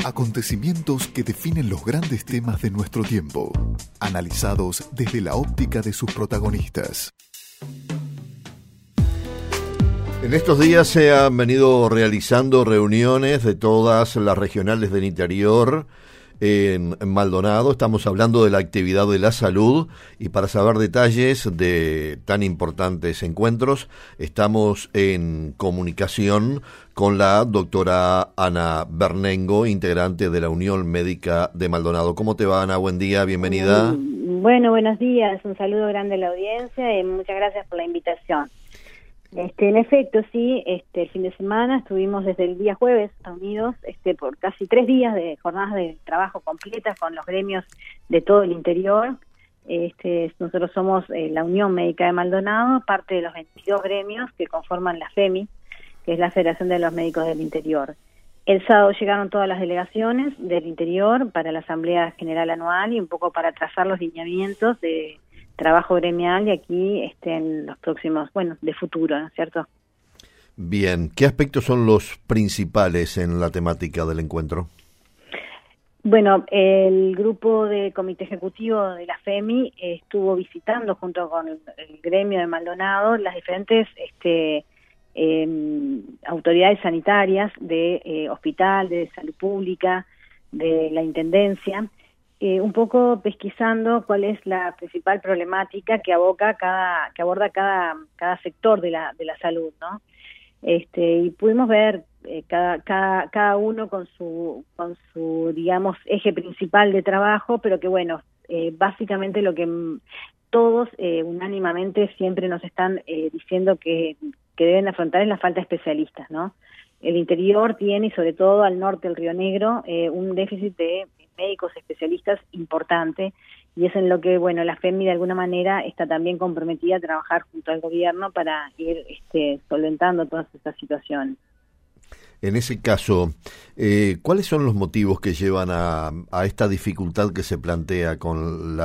Acontecimientos que definen los grandes temas de nuestro tiempo, analizados desde la óptica de sus protagonistas. En estos días se han venido realizando reuniones de todas las regionales del interior en Maldonado. Estamos hablando de la actividad de la salud y para saber detalles de tan importantes encuentros estamos en comunicación con la doctora Ana Bernengo, integrante de la Unión Médica de Maldonado. ¿Cómo te va, Ana? Buen día, bienvenida. Bueno, buenos días, un saludo grande a la audiencia y muchas gracias por la invitación. En efecto, sí, el fin de semana estuvimos desde el día jueves reunidos por casi 3 días de jornadas de trabajo completas con los gremios de todo el interior. Nosotros somos la Unión Médica de Maldonado, parte de los 22 gremios que conforman la FEMI, que es la Federación de los Médicos del Interior. El sábado llegaron todas las delegaciones del interior para la Asamblea General Anual y un poco para trazar los lineamientos de trabajo gremial y aquí en los próximos, de futuro, ¿no es cierto? Bien, ¿qué aspectos son los principales en la temática del encuentro? Bueno, el grupo de comité ejecutivo de la FEMI estuvo visitando junto con el gremio de Maldonado las diferentes autoridades sanitarias de hospital, de salud pública, de la intendencia, un poco pesquisando cuál es la principal problemática que aborda cada sector de la salud, ¿no? Y pudimos ver cada uno con su digamos eje principal de trabajo, pero que básicamente lo que todos unánimamente siempre nos están diciendo que deben afrontar es la falta de especialistas, ¿no? El interior tiene, y sobre todo al norte del Río Negro, un déficit de médicos especialistas importante, y es en lo que, la FEMI de alguna manera está también comprometida a trabajar junto al gobierno para ir solventando todas estas situaciones. En ese caso, ¿cuáles son los motivos que llevan a esta dificultad que se plantea con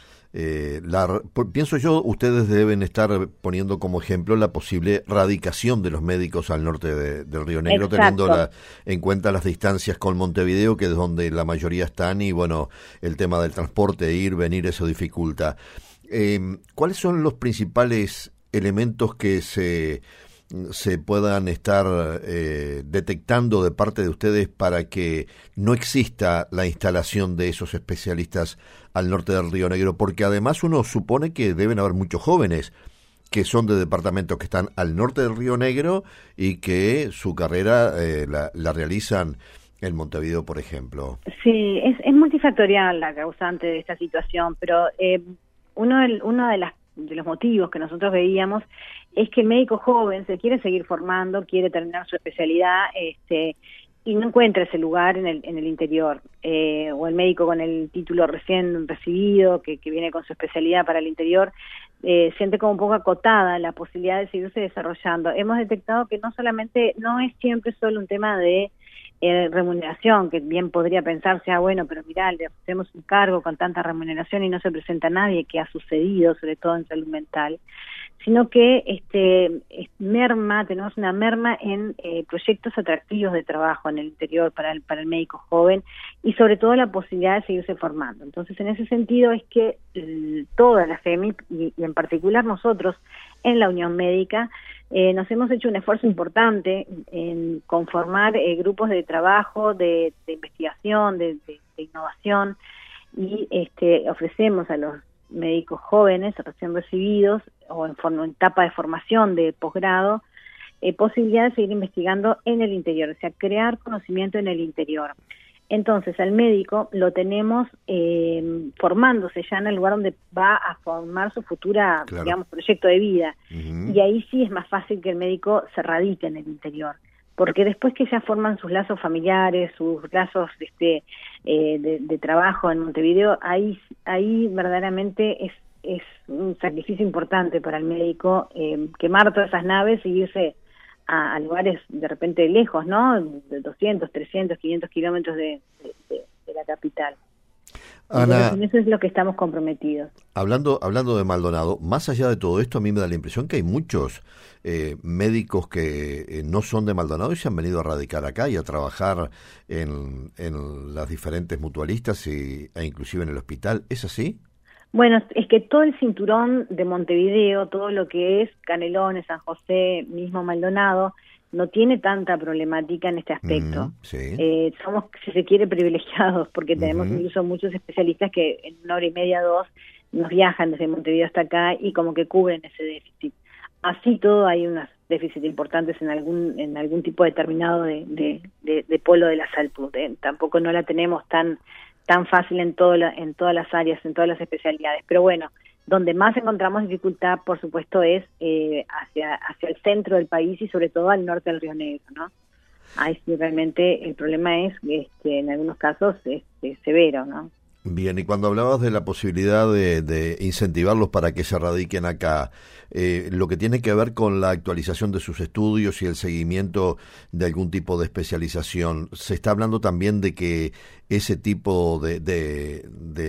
pienso yo, ustedes deben estar poniendo como ejemplo la posible radicación de los médicos al norte del Río Negro, Exacto. teniendo en cuenta las distancias con Montevideo, que es donde la mayoría están, y el tema del transporte, ir, venir, eso dificulta. ¿Cuáles son los principales elementos que se puedan estar detectando de parte de ustedes para que no exista la instalación de esos especialistas al norte del Río Negro? Porque además uno supone que deben haber muchos jóvenes que son de departamentos que están al norte del Río Negro y que su carrera la realizan en Montevideo, por ejemplo. Sí, es multifactorial la causante de esta situación, pero uno de los motivos que nosotros veíamos es que el médico joven se quiere seguir formando, quiere terminar su especialidad, y no encuentra ese lugar en el interior, o el médico con el título recién recibido, que viene con su especialidad para el interior, siente como un poco acotada la posibilidad de seguirse desarrollando. Hemos detectado que no es siempre solo un tema de remuneración, que bien podría pensarse, pero mirá, le ofrecemos un cargo con tanta remuneración y no se presenta nadie, que ha sucedido, sobre todo en salud mental, sino que tenemos una merma en proyectos atractivos de trabajo en el interior para el médico joven y sobre todo la posibilidad de seguirse formando. Entonces, en ese sentido es que toda la FEMI y en particular nosotros en la Unión Médica nos hemos hecho un esfuerzo importante en conformar grupos de trabajo, de investigación, de innovación, y ofrecemos a los médicos jóvenes recién recibidos o en etapa de formación de posgrado posibilidad de seguir investigando en el interior, o sea, crear conocimiento en el interior. Entonces, al médico lo tenemos formándose ya en el lugar donde va a formar su futura, proyecto de vida. Uh-huh. Y ahí sí es más fácil que el médico se radique en el interior, porque después que ya forman sus lazos familiares, sus lazos de trabajo en Montevideo, ahí verdaderamente es un sacrificio importante para el médico quemar todas esas naves y irse a lugares de repente lejos, ¿no? De 200, 300, 500 kilómetros de la capital. Ana, entonces, en eso es lo que estamos comprometidos. hablando de Maldonado, más allá de todo esto, a mí me da la impresión que hay muchos médicos que no son de Maldonado y se han venido a radicar acá y a trabajar en las diferentes mutualistas e inclusive en el hospital. ¿Es así? Bueno, es que todo el cinturón de Montevideo, todo lo que es Canelones, San José, mismo Maldonado, no tiene tanta problemática en este aspecto. Sí. Somos, si se quiere, privilegiados, porque tenemos incluso muchos especialistas que en 1 hora y media, 2, nos viajan desde Montevideo hasta acá y como que cubren ese déficit. Así todo hay unos déficits importantes en algún tipo determinado de polo de la salud. Tampoco no la tenemos tan fácil en todas las áreas, en todas las especialidades. Pero bueno, donde más encontramos dificultad, por supuesto, es hacia el centro del país y sobre todo al norte del Río Negro, ¿no? Ahí sí realmente el problema es en algunos casos severo, ¿no? Bien, y cuando hablabas de la posibilidad de incentivarlos para que se radiquen acá, lo que tiene que ver con la actualización de sus estudios y el seguimiento de algún tipo de especialización, ¿se está hablando también de que ese tipo de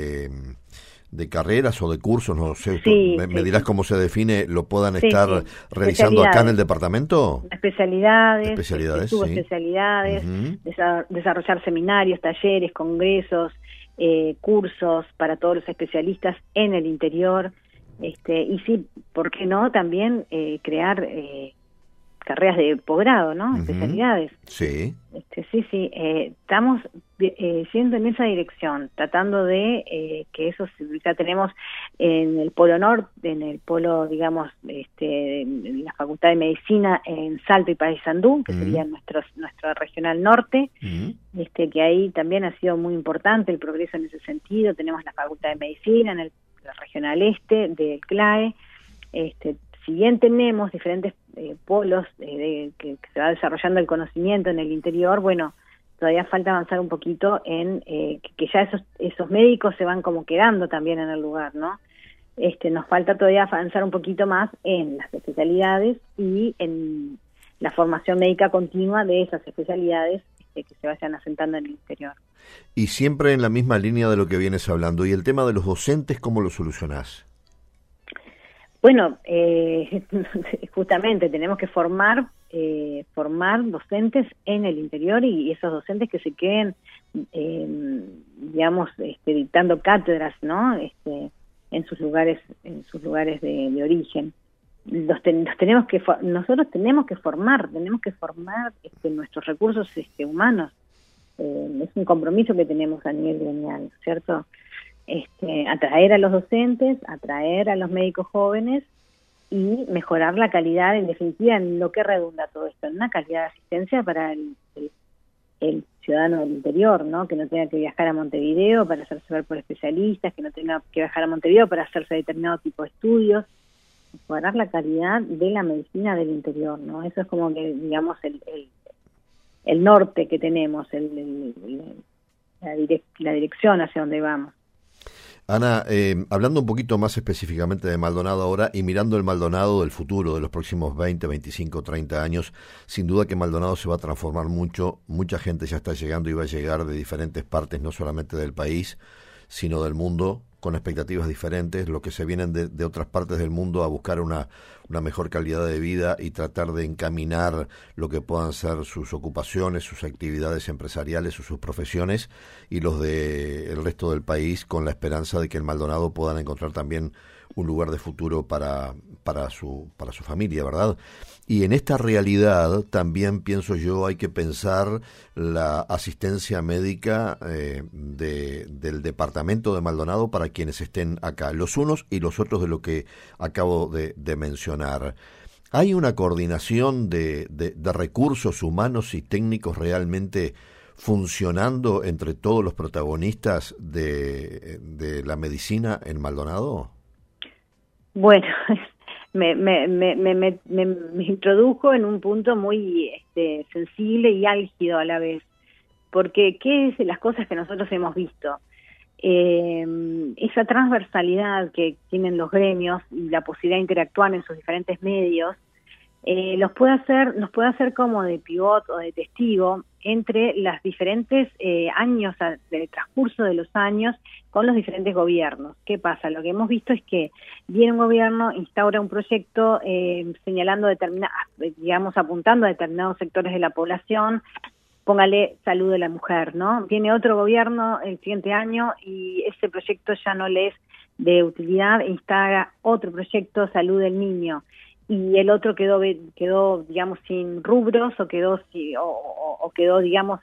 carreras o de cursos, no sé, sí, me dirás cómo se define, lo puedan estar realizando acá en el departamento? Especialidades, subespecialidades, sí. Desarrollar seminarios, talleres, congresos, cursos para todos los especialistas en el interior, y sí, ¿por qué no? También crear carreras de posgrado, ¿no? Especialidades. Sí. Sí, estamos yendo en esa dirección, tratando de que eso, ya tenemos en el Polo Norte, en el Polo, digamos, en la Facultad de Medicina en Salto y Paysandú, que sería nuestra regional norte, que ahí también ha sido muy importante el progreso en ese sentido. Tenemos la Facultad de Medicina en la regional este del CLAE. Si bien tenemos diferentes polos que se va desarrollando el conocimiento en el interior, bueno, todavía falta avanzar un poquito en que ya esos médicos se van como quedando también en el lugar, ¿no? Nos falta todavía avanzar un poquito más en las especialidades y en la formación médica continua de esas especialidades que se vayan asentando en el interior. Y siempre en la misma línea de lo que vienes hablando, ¿y el tema de los docentes cómo lo solucionás? Bueno, justamente tenemos que formar docentes en el interior y esos docentes que se queden, digamos, dictando cátedras, ¿no? En sus lugares de origen. Nosotros tenemos que formar nuestros recursos humanos. Es un compromiso que tenemos a nivel gremial, ¿cierto? Atraer a los docentes, atraer a los médicos jóvenes y mejorar la calidad, en definitiva, en lo que redunda todo esto, en una calidad de asistencia para el ciudadano del interior, ¿no? Que no tenga que viajar a Montevideo para hacerse ver por especialistas, que no tenga que viajar a Montevideo para hacerse determinado tipo de estudios, mejorar la calidad de la medicina del interior, ¿no? Eso es como que, digamos, el norte que tenemos, la dirección hacia donde vamos. Ana, hablando un poquito más específicamente de Maldonado ahora y mirando el Maldonado del futuro, de los próximos 20, 25, 30 años, sin duda que Maldonado se va a transformar mucho, mucha gente ya está llegando y va a llegar de diferentes partes, no solamente del país, sino del mundo, con expectativas diferentes, los que se vienen de otras partes del mundo a buscar una mejor calidad de vida y tratar de encaminar lo que puedan ser sus ocupaciones, sus actividades empresariales o sus profesiones, y los del resto del país con la esperanza de que en Maldonado puedan encontrar también un lugar de futuro para su familia, ¿verdad? Y en esta realidad también, pienso yo, hay que pensar la asistencia médica del departamento de Maldonado para quienes estén acá, los unos y los otros de lo que acabo de mencionar. ¿Hay una coordinación de recursos humanos y técnicos realmente funcionando entre todos los protagonistas de la medicina en Maldonado? Bueno, me introdujo en un punto muy sensible y álgido a la vez, porque ¿qué es de las cosas que nosotros hemos visto? Esa transversalidad que tienen los gremios y la posibilidad de interactuar en sus diferentes medios nos puede hacer como de pivot o de testigo entre los diferentes años, del transcurso de los años, con los diferentes gobiernos. ¿Qué pasa? Lo que hemos visto es que viene un gobierno, instaura un proyecto señalando digamos, apuntando a determinados sectores de la población, póngale salud de la mujer, ¿no? Viene otro gobierno el siguiente año y ese proyecto ya no le es de utilidad, instala otro proyecto, salud del niño, y el otro quedó digamos, sin rubros o quedó digamos,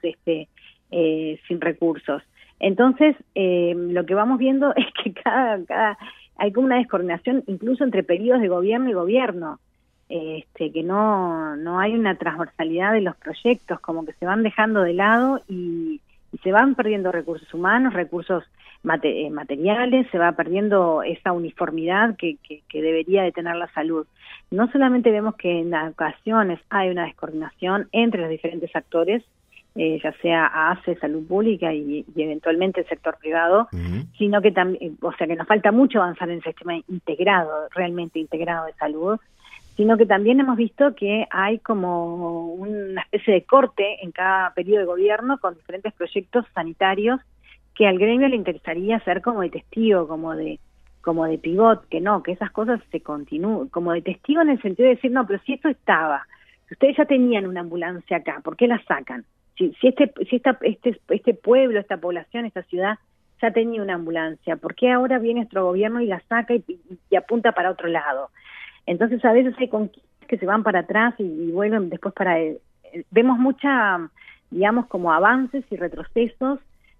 sin recursos. Entonces, lo que vamos viendo es que hay como una descoordinación incluso entre periodos de gobierno y gobierno, que no hay una transversalidad de los proyectos, como que se van dejando de lado y se van perdiendo recursos humanos, recursos materiales, se va perdiendo esa uniformidad que debería de tener la salud. No solamente vemos que en ocasiones hay una descoordinación entre los diferentes actores, ya sea ACE, salud pública y eventualmente el sector privado, sino que también, o sea que nos falta mucho avanzar en el sistema integrado, realmente integrado de salud, sino que también hemos visto que hay como una especie de corte en cada periodo de gobierno con diferentes proyectos sanitarios que al gremio le interesaría ser como de testigo, como de pivot, que esas cosas se continúen, como de testigo en el sentido de decir, no, pero si esto estaba, si ustedes ya tenían una ambulancia acá, ¿por qué la sacan? Si este pueblo, esta población, esta ciudad ya tenía una ambulancia, ¿por qué ahora viene nuestro gobierno y la saca y apunta para otro lado? Entonces a veces hay conquistas que se van para atrás y vuelven después vemos digamos, como avances y retrocesos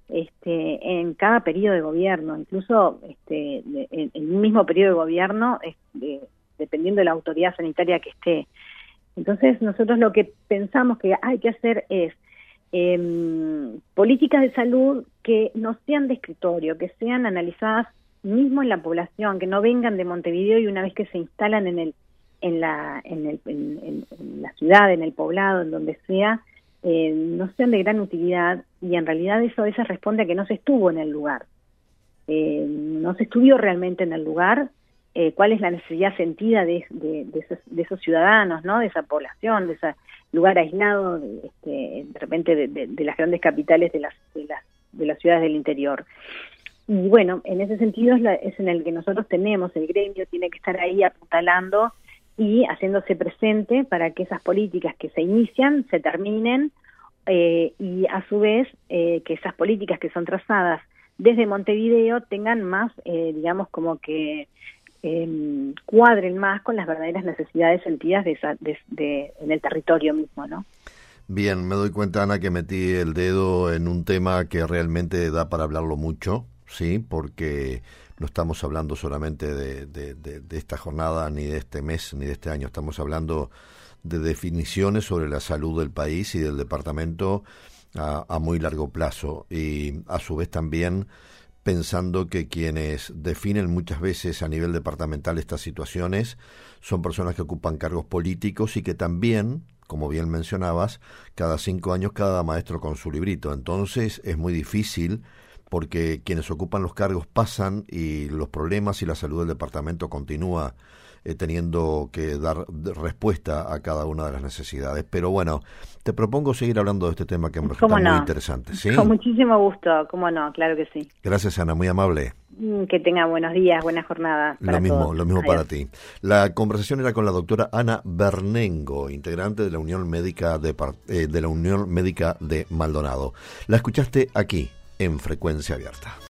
en cada periodo de gobierno, incluso en un mismo periodo de gobierno, dependiendo de la autoridad sanitaria que esté. Entonces nosotros lo que pensamos que hay que hacer es políticas de salud que no sean de escritorio, que sean analizadas mismo en la población, que no vengan de Montevideo y una vez que se instalan en la ciudad, en el poblado, en donde sea, no sean de gran utilidad, y en realidad eso a veces responde a que no se estuvo en el lugar, no se estudió realmente en el lugar cuál es la necesidad sentida de esos ciudadanos, ¿no? De esa población, de ese lugar aislado, de repente de las grandes capitales de las ciudades del interior. Y bueno, en ese sentido es en el que nosotros tenemos, el gremio tiene que estar ahí apuntalando y haciéndose presente para que esas políticas que se inician se terminen, y a su vez que esas políticas que son trazadas desde Montevideo tengan más, digamos, como que cuadren más con las verdaderas necesidades sentidas en el territorio mismo, ¿no? Bien, me doy cuenta, Ana, que metí el dedo en un tema que realmente da para hablarlo mucho, sí, porque no estamos hablando solamente de esta jornada, ni de este mes, ni de este año. Estamos hablando de definiciones sobre la salud del país y del departamento a muy largo plazo. Y a su vez también pensando que quienes definen muchas veces a nivel departamental estas situaciones son personas que ocupan cargos políticos y que también, como bien mencionabas, cada 5 años cada maestro con su librito. Entonces es muy difícil, porque quienes ocupan los cargos pasan y los problemas y la salud del departamento continúa teniendo que dar respuesta a cada una de las necesidades. Pero bueno, te propongo seguir hablando de este tema que me resulta muy interesante. ¿Sí? Con muchísimo gusto, cómo no, claro que sí. Gracias, Ana, muy amable. Que tenga buenos días, buena jornada. Lo mismo para ti. La conversación era con la doctora Ana Bernengo, integrante de la Unión Médica de Maldonado. La escuchaste aquí, en Frecuencia Abierta.